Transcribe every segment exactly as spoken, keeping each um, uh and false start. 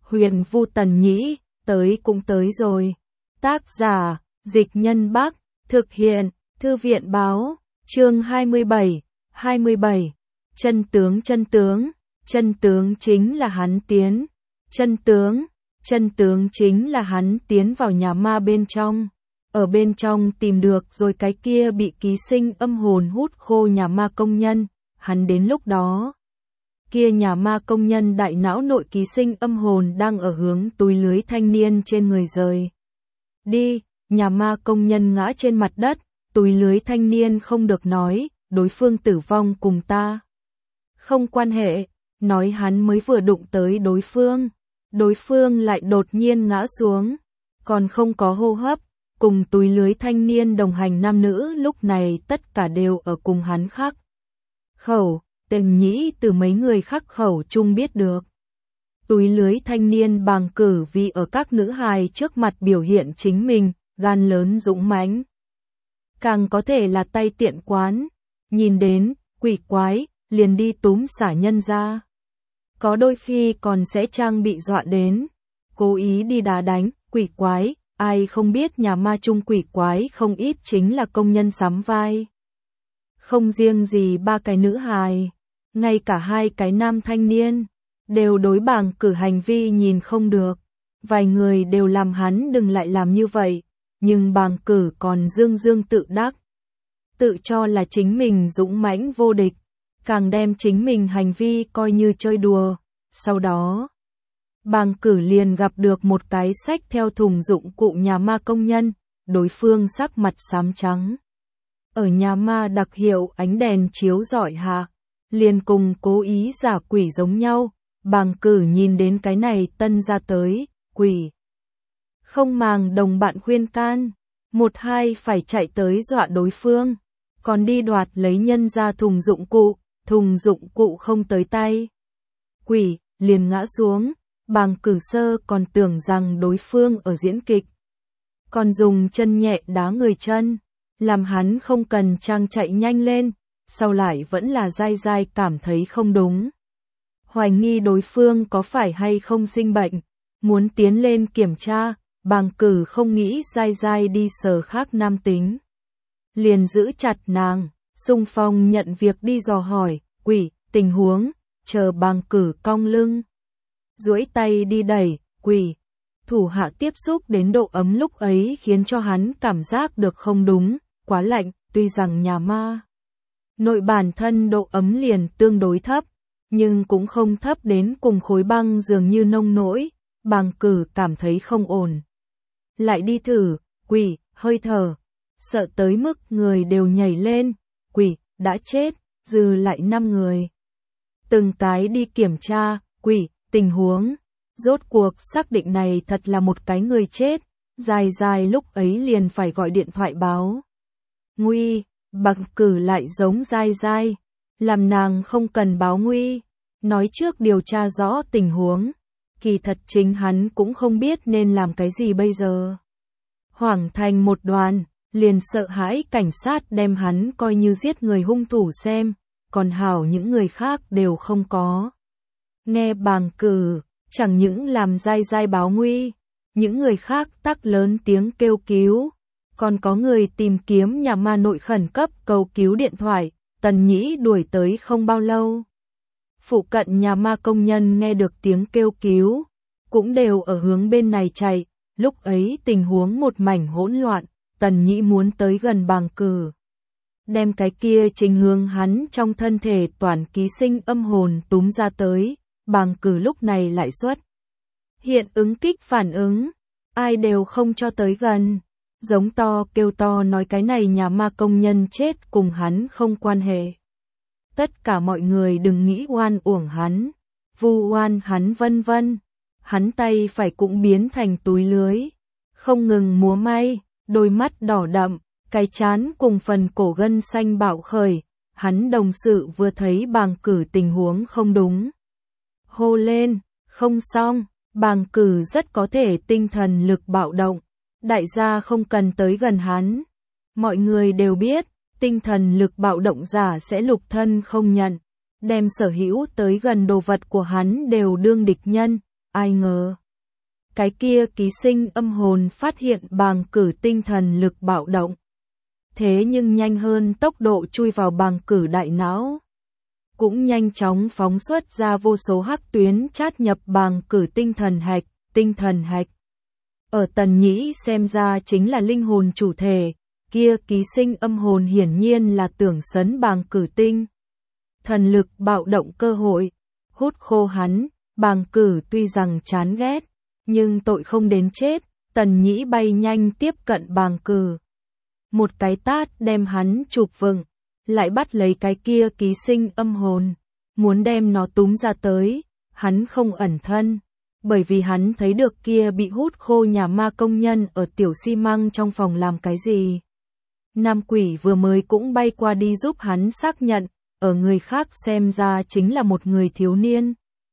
Huyền Vu Tần Nhĩ, tới cũng tới rồi. Tác giả, Dịch Nhân Bắc, thực hiện, Thư viện Báo, chương hai mươi bảy, hai mươi bảy. Chân tướng chân tướng, chân tướng chính là hắn tiến. Chân tướng, chân tướng chính là hắn tiến vào nhà ma bên trong. Ở bên trong tìm được rồi cái kia bị ký sinh âm hồn hút khô nhà ma công nhân. Hắn đến lúc đó, kia nhà ma công nhân đại não nội ký sinh âm hồn đang ở hướng túi lưới thanh niên trên người rời đi. Nhà ma công nhân ngã trên mặt đất, túi lưới thanh niên không được nói, đối phương tử vong cùng ta không quan hệ, nói hắn mới vừa đụng tới đối phương, đối phương lại đột nhiên ngã xuống, còn không có hô hấp. Cùng túi lưới thanh niên đồng hành nam nữ lúc này tất cả đều ở cùng hắn khắc khẩu. Tần Nhĩ từ mấy người khắc khẩu chung biết được. Túi lưới thanh niên bàng cử vì ở các nữ hài trước mặt biểu hiện chính mình, gan lớn dũng mãnh. Càng có thể là tay tiện quán, nhìn đến, quỷ quái, liền đi túm xả nhân ra. Có đôi khi còn sẽ trang bị dọa đến, cố ý đi đá đánh, quỷ quái, ai không biết nhà ma chung quỷ quái không ít chính là công nhân sắm vai. Không riêng gì ba cái nữ hài, ngay cả hai cái nam thanh niên, đều đối bàng cử hành vi nhìn không được. Vài người đều làm hắn đừng lại làm như vậy, nhưng bàng cử còn dương dương tự đắc. Tự cho là chính mình dũng mãnh vô địch, càng đem chính mình hành vi coi như chơi đùa. Sau đó, bàng cử liền gặp được một cái xách theo thùng dụng cụ nhà ma công nhân, đối phương sắc mặt xám trắng. Ở nhà ma đặc hiệu ánh đèn chiếu rọi hạ, liền cùng cố ý giả quỷ giống nhau. Bàng cử nhìn đến cái này tân ra tới, quỷ. Không màng đồng bạn khuyên can, một hai phải chạy tới dọa đối phương, còn đi đoạt lấy nhân ra thùng dụng cụ, thùng dụng cụ không tới tay. Quỷ, liền ngã xuống, bàng cử sơ còn tưởng rằng đối phương ở diễn kịch. Còn dùng chân nhẹ đá người chân, làm hắn không cần trang chạy nhanh lên, sau lại vẫn là dai dai cảm thấy không đúng. Hoài nghi đối phương có phải hay không sinh bệnh, muốn tiến lên kiểm tra, bàng cử không nghĩ dai dai đi sờ khác nam tính. Liền giữ chặt nàng, xung phong nhận việc đi dò hỏi, quỷ, tình huống, chờ bàng cử cong lưng. Duỗi tay đi đẩy, quỷ. Thủ hạ tiếp xúc đến độ ấm lúc ấy khiến cho hắn cảm giác được không đúng, quá lạnh, tuy rằng nhà ma nội bản thân độ ấm liền tương đối thấp, nhưng cũng không thấp đến cùng khối băng dường như nông nỗi, bàng cử cảm thấy không ổn. Lại đi thử, quỷ, hơi thở, sợ tới mức người đều nhảy lên, quỷ, đã chết, dư lại năm người. Từng cái đi kiểm tra, quỷ, tình huống, rốt cuộc xác định này thật là một cái người chết, dài dài lúc ấy liền phải gọi điện thoại báo. Nguy, bàng cử lại giống dai dai, làm nàng không cần báo nguy, nói trước điều tra rõ tình huống, kỳ thật chính hắn cũng không biết nên làm cái gì bây giờ. Hoảng thành một đoàn, liền sợ hãi cảnh sát đem hắn coi như giết người hung thủ xem, còn hảo những người khác đều không có. Nghe bàng cử, chẳng những làm dai dai báo nguy, những người khác tắc lớn tiếng kêu cứu. Còn có người tìm kiếm nhà ma nội khẩn cấp cầu cứu điện thoại, Tần Nhĩ đuổi tới không bao lâu. Phụ cận nhà ma công nhân nghe được tiếng kêu cứu, cũng đều ở hướng bên này chạy, lúc ấy tình huống một mảnh hỗn loạn, Tần Nhĩ muốn tới gần bàng cử. Đem cái kia trình hướng hắn trong thân thể toàn ký sinh âm hồn túm ra tới, bàng cử lúc này lại xuất. Hiện ứng kích phản ứng, ai đều không cho tới gần. Giống to kêu to nói cái này nhà ma công nhân chết cùng hắn không quan hệ. Tất cả mọi người đừng nghĩ oan uổng hắn, vu oan hắn vân vân. Hắn tay phải cũng biến thành túi lưới, không ngừng múa may, đôi mắt đỏ đậm, cái trán cùng phần cổ gân xanh bạo khởi. Hắn đồng sự vừa thấy bàng cử tình huống không đúng, hô lên, không xong, bàng cử rất có thể tinh thần lực bạo động. Đại gia không cần tới gần hắn. Mọi người đều biết, tinh thần lực bạo động giả sẽ lục thân không nhận, đem sở hữu tới gần đồ vật của hắn đều đương địch nhân, ai ngờ. Cái kia ký sinh âm hồn phát hiện bàng cử tinh thần lực bạo động. Thế nhưng nhanh hơn tốc độ chui vào bàng cử đại não. Cũng nhanh chóng phóng xuất ra vô số hắc tuyến chát nhập bàng cử tinh thần hạch, tinh thần hạch. Ở Tần Nhĩ xem ra chính là linh hồn chủ thể, kia ký sinh âm hồn hiển nhiên là tưởng sấn bàng cử tinh. Thần lực bạo động cơ hội, hút khô hắn, bàng cử tuy rằng chán ghét, nhưng tội không đến chết, Tần Nhĩ bay nhanh tiếp cận bàng cử. Một cái tát đem hắn chụp vựng, lại bắt lấy cái kia ký sinh âm hồn, muốn đem nó túm ra tới, hắn không ẩn thân, bởi vì hắn thấy được kia bị hút khô nhà ma công nhân ở tiểu xi măng trong phòng làm cái gì. Nam quỷ vừa mới cũng bay qua đi giúp hắn xác nhận, ở người khác xem ra chính là một người thiếu niên.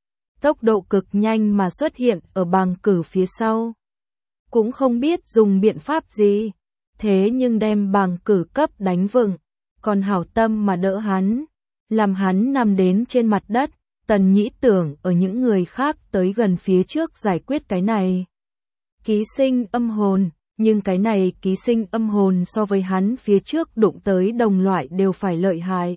Tốc độ cực nhanh mà xuất hiện ở bàng cử phía sau. Cũng không biết dùng biện pháp gì, thế nhưng đem bàng cử cấp đánh vựng, còn hảo tâm mà đỡ hắn, làm hắn nằm đến trên mặt đất. Tần Nhĩ tưởng ở những người khác tới gần phía trước giải quyết cái này. Ký sinh âm hồn, nhưng cái này ký sinh âm hồn so với hắn phía trước đụng tới đồng loại đều phải lợi hại.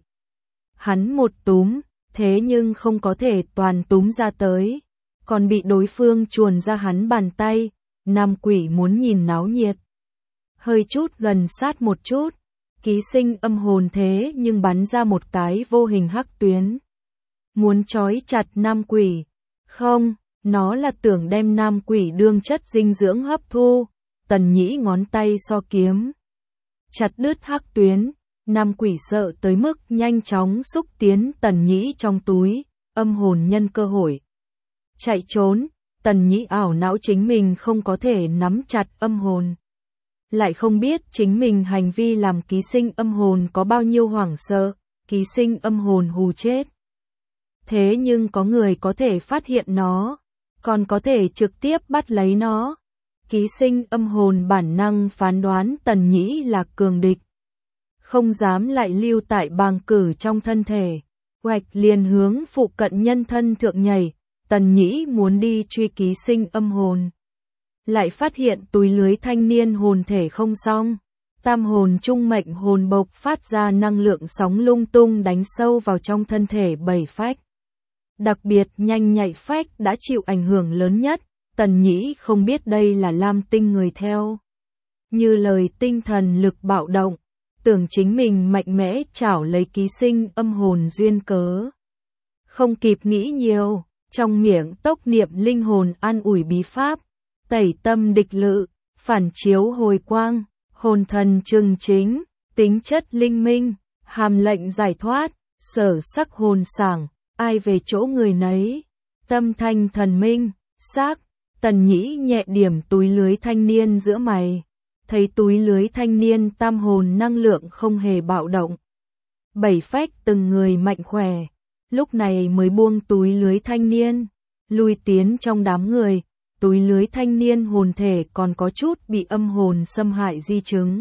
Hắn một túm, thế nhưng không có thể toàn túm ra tới, còn bị đối phương chuồn ra hắn bàn tay. Nam quỷ muốn nhìn náo nhiệt, hơi chút gần sát một chút, ký sinh âm hồn thế nhưng bắn ra một cái vô hình hắc tuyến. Muốn trói chặt nam quỷ, không, nó là tưởng đem nam quỷ đương chất dinh dưỡng hấp thu. Tần Nhĩ ngón tay so kiếm, chặt đứt hắc tuyến, nam quỷ sợ tới mức nhanh chóng xúc tiến Tần Nhĩ trong túi, âm hồn nhân cơ hội chạy trốn. Tần Nhĩ ảo não chính mình không có thể nắm chặt âm hồn, lại không biết chính mình hành vi làm ký sinh âm hồn có bao nhiêu hoảng sợ, ký sinh âm hồn hù chết. Thế nhưng có người có thể phát hiện nó, còn có thể trực tiếp bắt lấy nó. Ký sinh âm hồn bản năng phán đoán Tần Nhĩ là cường địch, không dám lại lưu tại bàng cử trong thân thể, oạch liền hướng phụ cận nhân thân thượng nhảy. Tần Nhĩ muốn đi truy ký sinh âm hồn, lại phát hiện túi lưới thanh niên hồn thể không xong. Tam hồn trung mệnh hồn bộc phát ra năng lượng sóng lung tung đánh sâu vào trong thân thể bảy phách. Đặc biệt nhanh nhạy phách đã chịu ảnh hưởng lớn nhất. Tần Nhĩ không biết đây là Lam Tinh người theo như lời tinh thần lực bạo động, tưởng chính mình mạnh mẽ chảo lấy ký sinh âm hồn duyên cớ. Không kịp nghĩ nhiều, trong miệng tốc niệm linh hồn an ủi bí pháp, tẩy tâm địch lự, phản chiếu hồi quang, hồn thần trừng chính, tính chất linh minh, hàm lệnh giải thoát, sở sắc hồn sảng, ai về chỗ người nấy, tâm thanh thần minh, xác. Tần Nhĩ nhẹ điểm túi lưới thanh niên giữa mày, thấy túi lưới thanh niên tam hồn năng lượng không hề bạo động. Bảy phách từng người mạnh khỏe, lúc này mới buông túi lưới thanh niên, lui tiến trong đám người. Túi lưới thanh niên hồn thể còn có chút bị âm hồn xâm hại di chứng.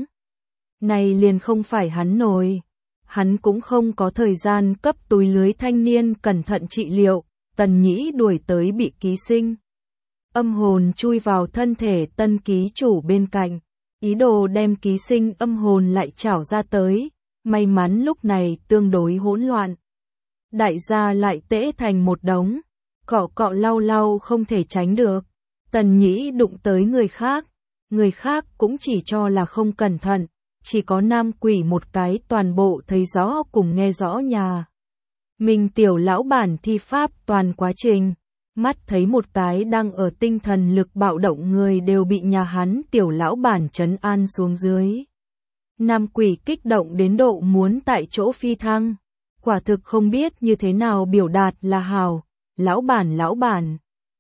Này liền không phải hắn nổi, hắn cũng không có thời gian cấp túi lưới thanh niên cẩn thận trị liệu. Tần Nhĩ đuổi tới bị ký sinh âm hồn chui vào thân thể tân ký chủ bên cạnh, ý đồ đem ký sinh âm hồn lại chảo ra tới. May mắn lúc này tương đối hỗn loạn, đại gia lại tễ thành một đống, cọ cọ lau lau không thể tránh được. Tần Nhĩ đụng tới người khác, người khác cũng chỉ cho là không cẩn thận, chỉ có nam quỷ một cái toàn bộ thấy rõ cùng nghe rõ nhà mình tiểu lão bản thi pháp toàn quá trình. Mắt thấy một cái đang ở tinh thần lực bạo động người đều bị nhà hắn tiểu lão bản trấn an xuống dưới. Nam quỷ kích động đến độ muốn tại chỗ phi thăng, quả thực không biết như thế nào biểu đạt là hào. Lão bản lão bản,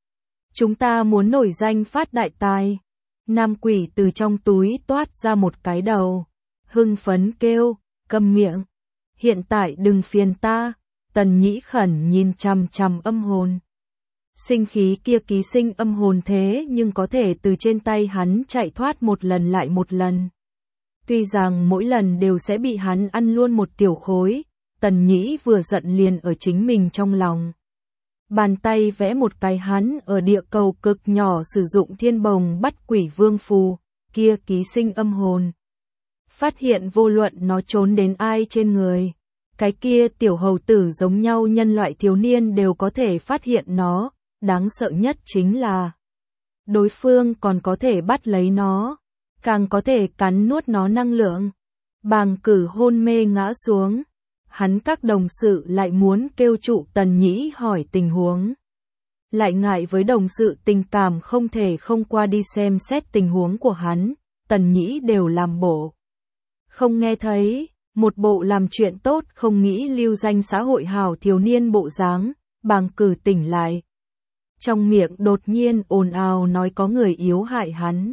chúng ta muốn nổi danh phát đại tài. Nam quỷ từ trong túi toát ra một cái đầu, hưng phấn kêu, câm miệng, hiện tại đừng phiền ta. Tần Nhĩ khẩn nhìn chằm chằm âm hồn. Sinh khí kia ký sinh âm hồn thế nhưng có thể từ trên tay hắn chạy thoát một lần lại một lần. Tuy rằng mỗi lần đều sẽ bị hắn ăn luôn một tiểu khối, Tần Nhĩ vừa giận liền ở chính mình trong lòng. Bàn tay vẽ một cái hắn ở địa cầu cực nhỏ sử dụng thiên bồng bắt quỷ vương phù, kia ký sinh âm hồn. Phát hiện vô luận nó trốn đến ai trên người, cái kia tiểu hầu tử giống nhau nhân loại thiếu niên đều có thể phát hiện nó, đáng sợ nhất chính là đối phương còn có thể bắt lấy nó, càng có thể cắn nuốt nó năng lượng. Bàng Cử hôn mê ngã xuống, hắn các đồng sự lại muốn kêu trụ Tần Nhĩ hỏi tình huống. Lại ngại với đồng sự tình cảm không thể không qua đi xem xét tình huống của hắn, Tần Nhĩ đều làm bộ không nghe thấy, một bộ làm chuyện tốt không nghĩ lưu danh xã hội hào thiếu niên bộ dáng. Bàng Cử tỉnh lại, trong miệng đột nhiên ồn ào nói có người yếu hại hắn,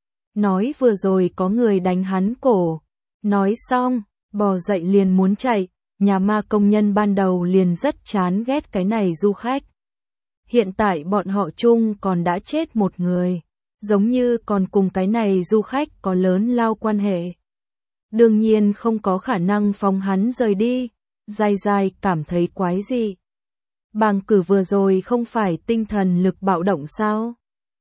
nói vừa rồi có người đánh hắn cổ. Nói xong, bò dậy liền muốn chạy, nhà ma công nhân ban đầu liền rất chán ghét cái này du khách. Hiện tại bọn họ chung còn đã chết một người, giống như còn cùng cái này du khách có lớn lao quan hệ. Đương nhiên không có khả năng phóng hắn rời đi, dai dai cảm thấy quái gì. Bàng Cử vừa rồi không phải tinh thần lực bạo động sao?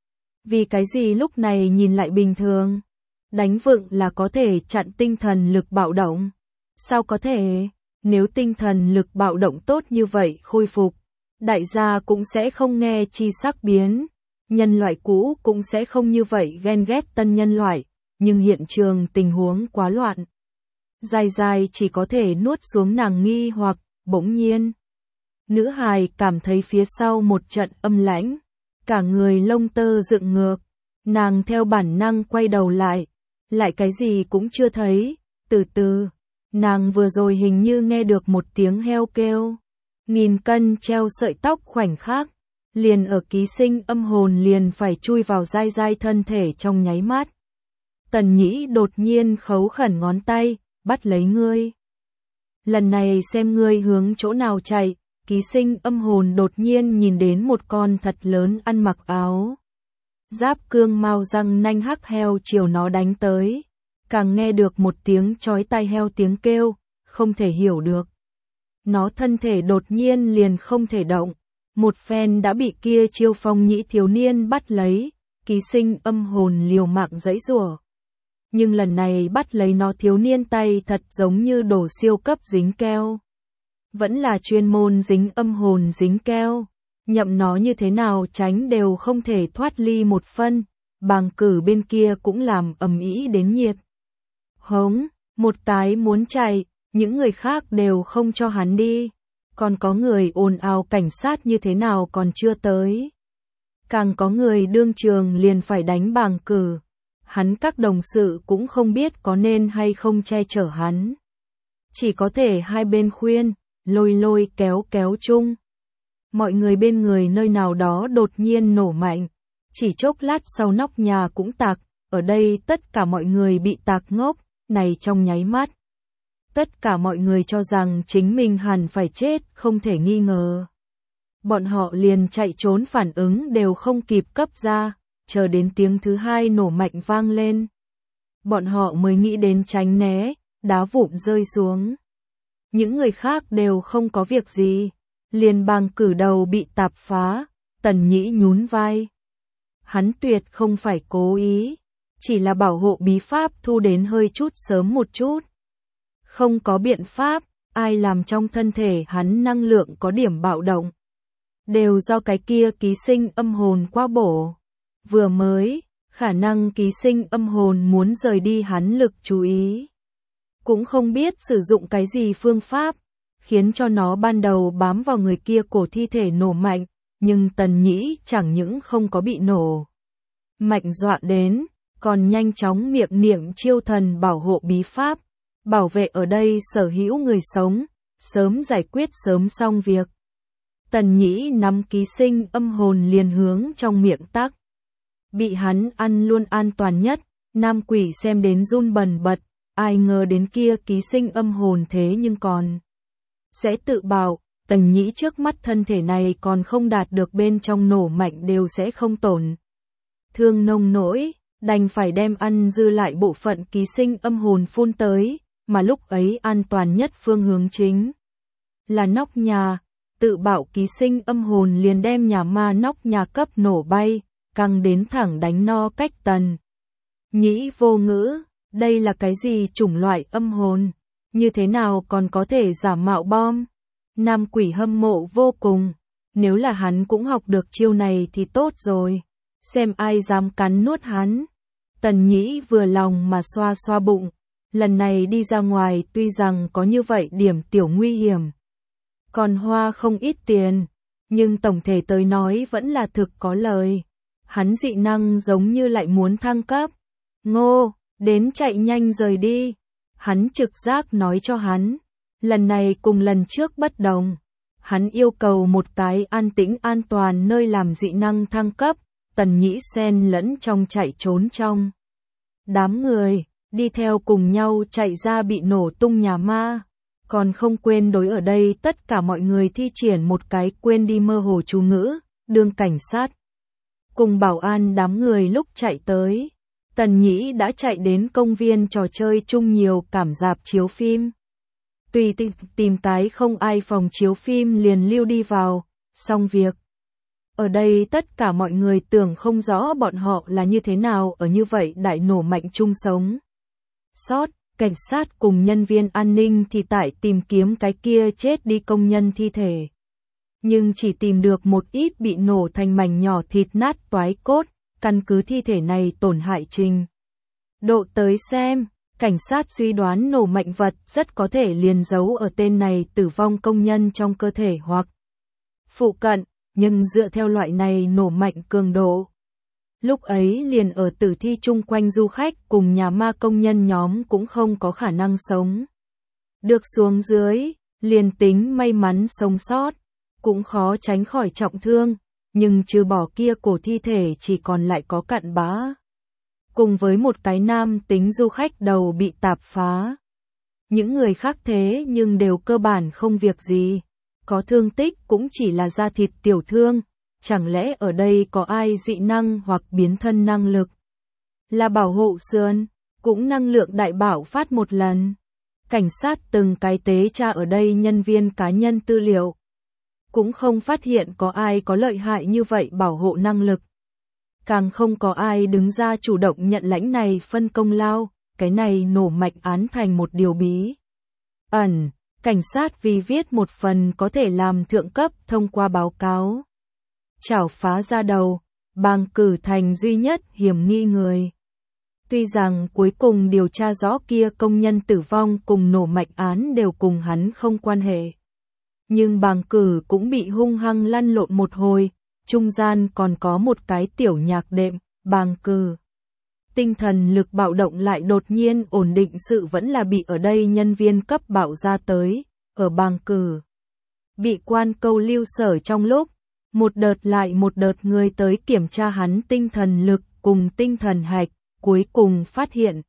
Vì cái gì lúc này nhìn lại bình thường? Đánh vựng là có thể chặn tinh thần lực bạo động. Sao có thể? Nếu tinh thần lực bạo động tốt như vậy khôi phục, đại gia cũng sẽ không nghe chi sắc biến. Nhân loại cũ cũng sẽ không như vậy ghen ghét tân nhân loại, nhưng hiện trường tình huống quá loạn. Dài dài chỉ có thể nuốt xuống nàng nghi hoặc, bỗng nhiên. Nữ hài cảm thấy phía sau một trận âm lãnh, cả người lông tơ dựng ngược, nàng theo bản năng quay đầu lại. Lại cái gì cũng chưa thấy, từ từ, nàng vừa rồi hình như nghe được một tiếng heo kêu. Nghìn cân treo sợi tóc khoảnh khắc, liền ở ký sinh âm hồn liền phải chui vào dai dai thân thể trong nháy mắt. Tần Nhĩ đột nhiên khấu khẩn ngón tay, bắt lấy ngươi. Lần này xem ngươi hướng chỗ nào chạy, ký sinh âm hồn đột nhiên nhìn đến một con thật lớn ăn mặc áo giáp cương mao răng nanh hắc heo chiều nó đánh tới, càng nghe được một tiếng chói tai heo tiếng kêu, không thể hiểu được. Nó thân thể đột nhiên liền không thể động, một phen đã bị kia chiêu phong nhĩ thiếu niên bắt lấy, ký sinh âm hồn liều mạng giãy giụa. Nhưng lần này bắt lấy nó thiếu niên tay thật giống như đổ siêu cấp dính keo. Vẫn là chuyên môn dính âm hồn dính keo. Nhậm nó như thế nào tránh đều không thể thoát ly một phân, Bàng Cử bên kia cũng làm ầm ĩ đến nhiệt. Hống, một cái muốn chạy, những người khác đều không cho hắn đi, còn có người ồn ào cảnh sát như thế nào còn chưa tới. Càng có người đương trường liền phải đánh Bàng Cử, hắn các đồng sự cũng không biết có nên hay không che chở hắn. Chỉ có thể hai bên khuyên, lôi lôi kéo kéo chung. Mọi người bên người nơi nào đó đột nhiên nổ mạnh, chỉ chốc lát sau nóc nhà cũng tạc, ở đây tất cả mọi người bị tạc ngốc, này trong nháy mắt. Tất cả mọi người cho rằng chính mình hẳn phải chết, không thể nghi ngờ. Bọn họ liền chạy trốn phản ứng đều không kịp cấp ra, chờ đến tiếng thứ hai nổ mạnh vang lên. Bọn họ mới nghĩ đến tránh né, đá vụn rơi xuống. Những người khác đều không có việc gì. Liền Bàng Cử đầu bị tạp phá, Tần Nhĩ nhún vai. Hắn tuyệt không phải cố ý, chỉ là bảo hộ bí pháp thu đến hơi chút sớm một chút. Không có biện pháp, ai làm trong thân thể hắn năng lượng có điểm bạo động. Đều do cái kia ký sinh âm hồn quá bổ. Vừa mới, khả năng ký sinh âm hồn muốn rời đi hắn lực chú ý. Cũng không biết sử dụng cái gì phương pháp, khiến cho nó ban đầu bám vào người kia cổ thi thể nổ mạnh, nhưng Tần Nhĩ chẳng những không có bị nổ mạnh dọa đến, còn nhanh chóng miệng niệm chiêu thần bảo hộ bí pháp, bảo vệ ở đây sở hữu người sống, sớm giải quyết sớm xong việc. Tần Nhĩ nắm ký sinh âm hồn liền hướng trong miệng tắc. Bị hắn ăn luôn an toàn nhất, nam quỷ xem đến run bần bật, ai ngờ đến kia ký sinh âm hồn thế nhưng còn sẽ tự bảo, Tần Nhĩ trước mắt thân thể này còn không đạt được bên trong nổ mạnh đều sẽ không tổn thương nông nỗi, đành phải đem ăn dư lại bộ phận ký sinh âm hồn phun tới, mà lúc ấy an toàn nhất phương hướng chính là nóc nhà, tự bạo ký sinh âm hồn liền đem nhà ma nóc nhà cấp nổ bay, căng đến thẳng đánh no cách Tần Nhĩ vô ngữ, đây là cái gì chủng loại âm hồn, như thế nào còn có thể giả mạo bom. Nam Quỷ hâm mộ vô cùng, nếu là hắn cũng học được chiêu này thì tốt rồi, xem ai dám cắn nuốt hắn. Tần Nhĩ vừa lòng mà xoa xoa bụng, lần này đi ra ngoài tuy rằng có như vậy điểm tiểu nguy hiểm, còn hoa không ít tiền, nhưng tổng thể tới nói vẫn là thực có lời. Hắn dị năng giống như lại muốn thăng cấp. Ngô, đến chạy nhanh rời đi. Hắn trực giác nói cho hắn. Lần này cùng lần trước bất đồng. Hắn yêu cầu một cái an tĩnh an toàn nơi làm dị năng thăng cấp. Tần Nhĩ xen lẫn trong chạy trốn trong đám người, đi theo cùng nhau chạy ra bị nổ tung nhà ma. Còn không quên đối ở đây tất cả mọi người thi triển một cái quên đi mơ hồ chú ngữ, đương cảnh sát. Cùng bảo an đám người lúc chạy tới, Tần Nhĩ đã chạy đến công viên trò chơi chung nhiều cảm rạp chiếu phim. Tùy tìm, tìm cái không ai phòng chiếu phim liền lưu đi vào, xong việc. Ở đây tất cả mọi người tưởng không rõ bọn họ là như thế nào ở như vậy đại nổ mạnh chung sống. Sót, cảnh sát cùng nhân viên an ninh thì tại tìm kiếm cái kia chết đi công nhân thi thể. Nhưng chỉ tìm được một ít bị nổ thành mảnh nhỏ thịt nát toái cốt, căn cứ thi thể này tổn hại trình độ tới xem, cảnh sát suy đoán nổ mạnh vật rất có thể liền giấu ở tên này tử vong công nhân trong cơ thể hoặc phụ cận, nhưng dựa theo loại này nổ mạnh cường độ. Lúc ấy liền ở tử thi chung quanh du khách cùng nhà ma công nhân nhóm cũng không có khả năng sống được xuống dưới, liền tính may mắn sống sót, cũng khó tránh khỏi trọng thương, nhưng trừ bỏ kia cổ thi thể chỉ còn lại có cặn bã. Cùng với một cái nam tính du khách đầu bị tạp phá. Những người khác thế nhưng đều cơ bản không việc gì, có thương tích cũng chỉ là da thịt tiểu thương. Chẳng lẽ ở đây có ai dị năng hoặc biến thân năng lực? Là bảo hộ sườn, cũng năng lượng đại bảo phát một lần. Cảnh sát từng cái tế tra ở đây nhân viên cá nhân tư liệu. Cũng không phát hiện có ai có lợi hại như vậy bảo hộ năng lực. Càng không có ai đứng ra chủ động nhận lãnh này phân công lao, cái này nổ mạnh án thành một điều bí ẩn. Cảnh sát vì viết một phần có thể làm thượng cấp thông qua báo cáo. Chảo phá ra đầu, bàng cử thành duy nhất hiểm nghi người. Tuy rằng cuối cùng điều tra rõ kia công nhân tử vong cùng nổ mạnh án đều cùng hắn không quan hệ. Nhưng bàng cử cũng bị hung hăng lăn lộn một hồi, trung gian còn có một cái tiểu nhạc đệm, bàng cử. Tinh thần lực bạo động lại đột nhiên ổn định sự vẫn là bị ở đây nhân viên cấp bạo ra tới, ở bàng cử. Bị quan câu lưu sở trong lúc, một đợt lại một đợt người tới kiểm tra hắn tinh thần lực cùng tinh thần hạch, cuối cùng phát hiện.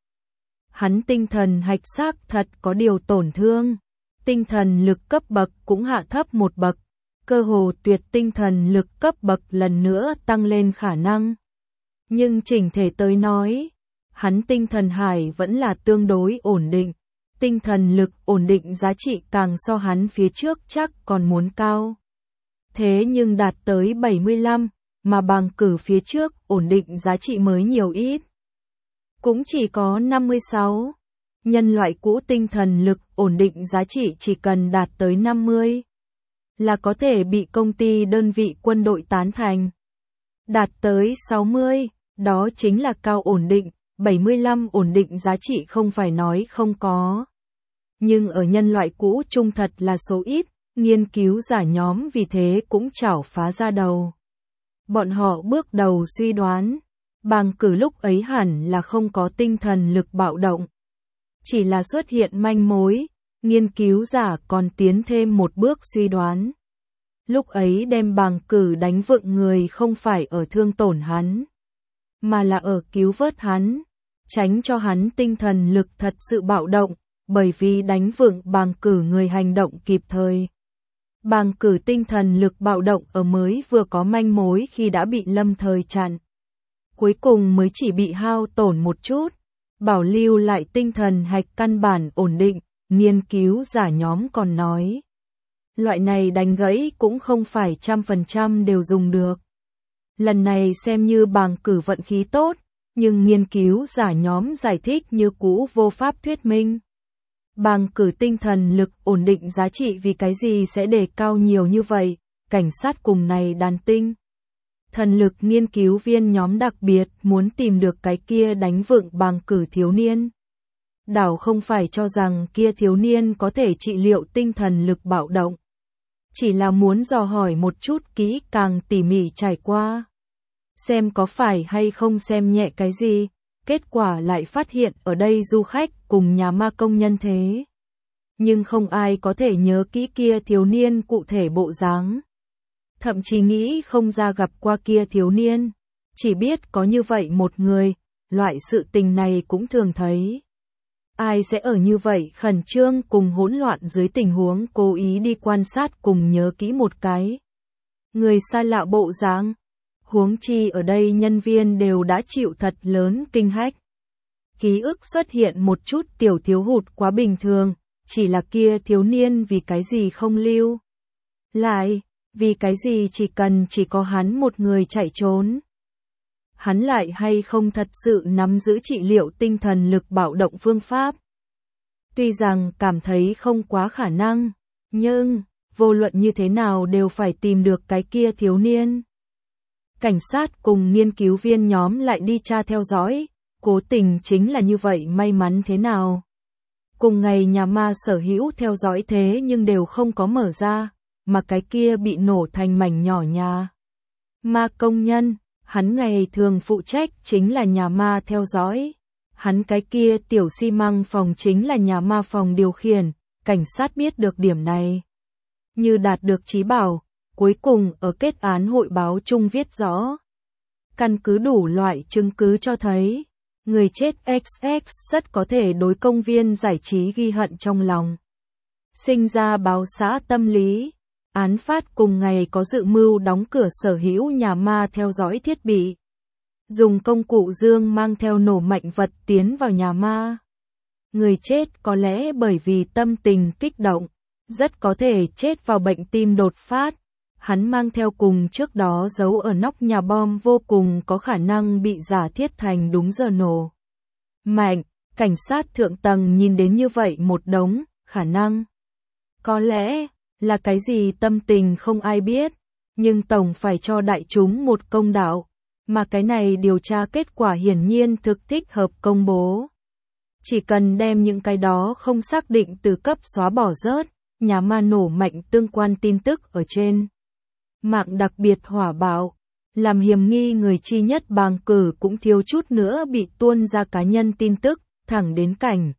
Hắn tinh thần hạch xác thật có điều tổn thương, tinh thần lực cấp bậc cũng hạ thấp một bậc, cơ hồ tuyệt tinh thần lực cấp bậc lần nữa tăng lên khả năng. Nhưng chỉnh thể tới nói, hắn tinh thần hải vẫn là tương đối ổn định, tinh thần lực ổn định giá trị càng so hắn phía trước chắc còn muốn cao. Thế nhưng đạt tới bảy mươi lăm, mà bàng cử phía trước ổn định giá trị mới nhiều ít. Cũng chỉ có năm mươi sáu. Nhân loại cũ tinh thần lực ổn định giá trị chỉ cần đạt tới năm mươi. Là có thể bị công ty đơn vị quân đội tán thành. Đạt tới sáu mươi, đó chính là cao ổn định, bảy mươi lăm ổn định giá trị không phải nói không có. Nhưng ở nhân loại cũ trung thật là số ít. Nghiên cứu giả nhóm vì thế cũng chảo phá ra đầu. Bọn họ bước đầu suy đoán, bàng cử lúc ấy hẳn là không có tinh thần lực bạo động. Chỉ là xuất hiện manh mối, nghiên cứu giả còn tiến thêm một bước suy đoán. Lúc ấy đem bàng cử đánh vựng người không phải ở thương tổn hắn, mà là ở cứu vớt hắn, tránh cho hắn tinh thần lực thật sự bạo động, bởi vì đánh vựng bàng cử người hành động kịp thời. Bàng cử tinh thần lực bạo động ở mới vừa có manh mối khi đã bị lâm thời chặn. Cuối cùng mới chỉ bị hao tổn một chút, bảo lưu lại tinh thần hạch căn bản ổn định, nghiên cứu giả nhóm còn nói. Loại này đánh gãy cũng không phải trăm phần trăm đều dùng được. Lần này xem như bàng cử vận khí tốt, nhưng nghiên cứu giả nhóm giải thích như cũ vô pháp thuyết minh. Bàng cử tinh thần lực ổn định giá trị vì cái gì sẽ đề cao nhiều như vậy, cảnh sát cùng này đàn tinh. Thần lực nghiên cứu viên nhóm đặc biệt muốn tìm được cái kia đánh vựng bàng cử thiếu niên. Đảo không phải cho rằng kia thiếu niên có thể trị liệu tinh thần lực bạo động. Chỉ là muốn dò hỏi một chút kỹ càng tỉ mỉ trải qua. Xem có phải hay không xem nhẹ cái gì, kết quả lại phát hiện ở đây du khách cùng nhà ma công nhân thế. Nhưng không ai có thể nhớ kỹ kia thiếu niên cụ thể bộ dáng. Thậm chí nghĩ không ra gặp qua kia thiếu niên. Chỉ biết có như vậy một người, loại sự tình này cũng thường thấy. Ai sẽ ở như vậy khẩn trương cùng hỗn loạn dưới tình huống cố ý đi quan sát cùng nhớ kỹ một cái. Người xa lạ bộ dáng. Huống chi ở đây nhân viên đều đã chịu thật lớn kinh hách. Ký ức xuất hiện một chút tiểu thiếu hụt quá bình thường, chỉ là kia thiếu niên vì cái gì không lưu. Lại, vì cái gì chỉ cần chỉ có hắn một người chạy trốn. Hắn lại hay không thật sự nắm giữ trị liệu tinh thần lực bạo động phương pháp. Tuy rằng cảm thấy không quá khả năng, nhưng, vô luận như thế nào đều phải tìm được cái kia thiếu niên. Cảnh sát cùng nghiên cứu viên nhóm lại đi tra theo dõi, cố tình chính là như vậy may mắn thế nào. Cùng ngày nhà ma sở hữu theo dõi thế nhưng đều không có mở ra, mà cái kia bị nổ thành mảnh nhỏ nhà. Ma công nhân, hắn ngày thường phụ trách chính là nhà ma theo dõi. Hắn cái kia tiểu xi măng phòng chính là nhà ma phòng điều khiển, cảnh sát biết được điểm này. Như đạt được chí bảo. Cuối cùng ở kết án hội báo chung viết rõ. Căn cứ đủ loại chứng cứ cho thấy, người chết ích ích rất có thể đối công viên giải trí ghi hận trong lòng. Sinh ra báo xã tâm lý, án phát cùng ngày có dự mưu đóng cửa sở hữu nhà ma theo dõi thiết bị. Dùng công cụ dương mang theo nổ mạnh vật tiến vào nhà ma. Người chết có lẽ bởi vì tâm tình kích động, rất có thể chết vào bệnh tim đột phát. Hắn mang theo cùng trước đó giấu ở nóc nhà bom vô cùng có khả năng bị giả thiết thành đúng giờ nổ. Mạnh, cảnh sát thượng tầng nhìn đến như vậy một đống, khả năng. Có lẽ, là cái gì tâm tình không ai biết, nhưng tổng phải cho đại chúng một công đạo, mà cái này điều tra kết quả hiển nhiên thực thích hợp công bố. Chỉ cần đem những cái đó không xác định từ cấp xóa bỏ rớt, nhà ma nổ mạnh tương quan tin tức ở trên. Mạng đặc biệt hỏa bạo, làm hiểm nghi người chi nhất bàng cử cũng thiếu chút nữa bị tuôn ra cá nhân tin tức, thẳng đến cảnh.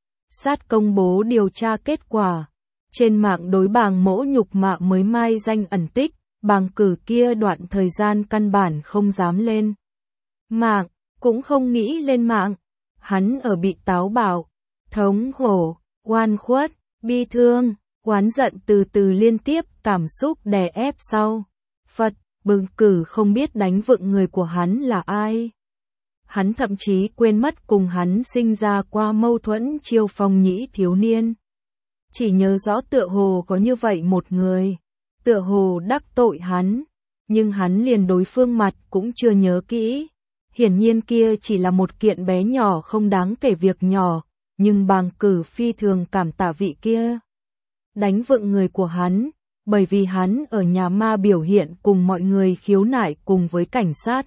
Sát công bố điều tra kết quả. Trên mạng đối bàng mỗ nhục mạ mới mai danh ẩn tích, bàng cử kia đoạn thời gian căn bản không dám lên. Mạng, cũng không nghĩ lên mạng. Hắn ở bị táo bạo, thống khổ, oan khuất, bi thương. Oán giận từ từ liên tiếp cảm xúc đè ép sau. Phật, bừng cử không biết đánh vựng người của hắn là ai. Hắn thậm chí quên mất cùng hắn sinh ra qua mâu thuẫn chiêu phong nhĩ thiếu niên. Chỉ nhớ rõ tựa hồ có như vậy một người. Tựa hồ đắc tội hắn. Nhưng hắn liền đối phương mặt cũng chưa nhớ kỹ. Hiển nhiên kia chỉ là một kiện bé nhỏ không đáng kể việc nhỏ. Nhưng bàng cử phi thường cảm tạ vị kia. Đánh vựng người của hắn, bởi vì hắn ở nhà ma biểu hiện cùng mọi người khiếu nại cùng với cảnh sát.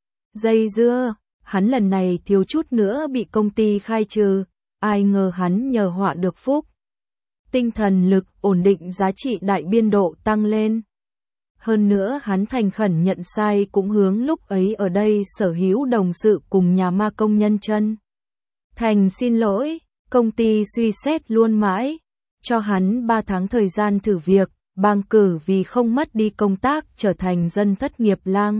Dây dưa, hắn lần này thiếu chút nữa bị công ty khai trừ, ai ngờ hắn nhờ họa được phúc. Tinh thần lực ổn định giá trị đại biên độ tăng lên. Hơn nữa hắn thành khẩn nhận sai cũng hướng lúc ấy ở đây sở hữu đồng sự cùng nhà ma công nhân chân. Thành xin lỗi, công ty suy xét luôn mãi. Cho hắn ba tháng thời gian thử việc, bàng cử vì không mất đi công tác trở thành dân thất nghiệp lang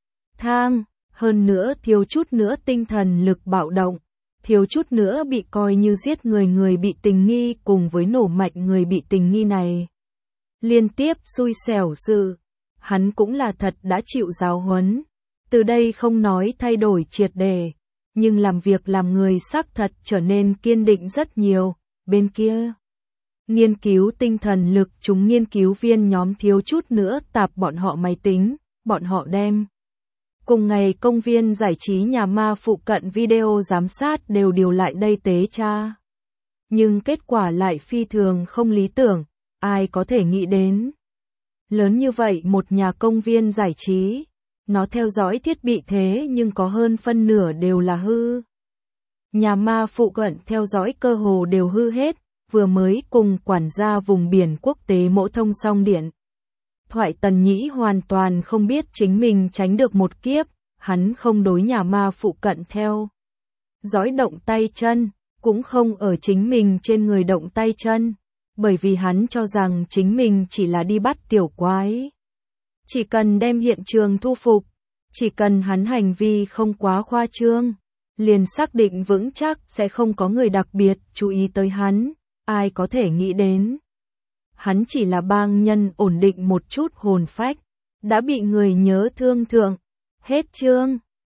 thang, hơn nữa thiếu chút nữa tinh thần lực bạo động, thiếu chút nữa bị coi như giết người người bị tình nghi cùng với nổ mạnh người bị tình nghi này. Liên tiếp xui xẻo sự, hắn cũng là thật đã chịu giáo huấn, từ đây không nói thay đổi triệt để, nhưng làm việc làm người xác thật trở nên kiên định rất nhiều, bên kia. Nghiên cứu tinh thần lực, chúng nghiên cứu viên nhóm thiếu chút nữa tạp bọn họ máy tính, bọn họ đem. Cùng ngày công viên giải trí nhà ma phụ cận video giám sát đều điều lại đây tế tra. Nhưng kết quả lại phi thường không lý tưởng, ai có thể nghĩ đến. Lớn như vậy một nhà công viên giải trí, nó theo dõi thiết bị thế nhưng có hơn phân nửa đều là hư. Nhà ma phụ cận theo dõi cơ hồ đều hư hết, vừa mới cùng quản gia vùng biển quốc tế mỗ thông xong điện. Thoại Tần Nhĩ hoàn toàn không biết chính mình tránh được một kiếp, hắn không đối nhà ma phụ cận theo. Dõi động tay chân, cũng không ở chính mình trên người động tay chân, bởi vì hắn cho rằng chính mình chỉ là đi bắt tiểu quái. Chỉ cần đem hiện trường thu phục, chỉ cần hắn hành vi không quá khoa trương, liền xác định vững chắc sẽ không có người đặc biệt chú ý tới hắn, ai có thể nghĩ đến. Hắn chỉ là bang nhân ổn định một chút hồn phách, đã bị người nhớ thương thượng. Hết chương.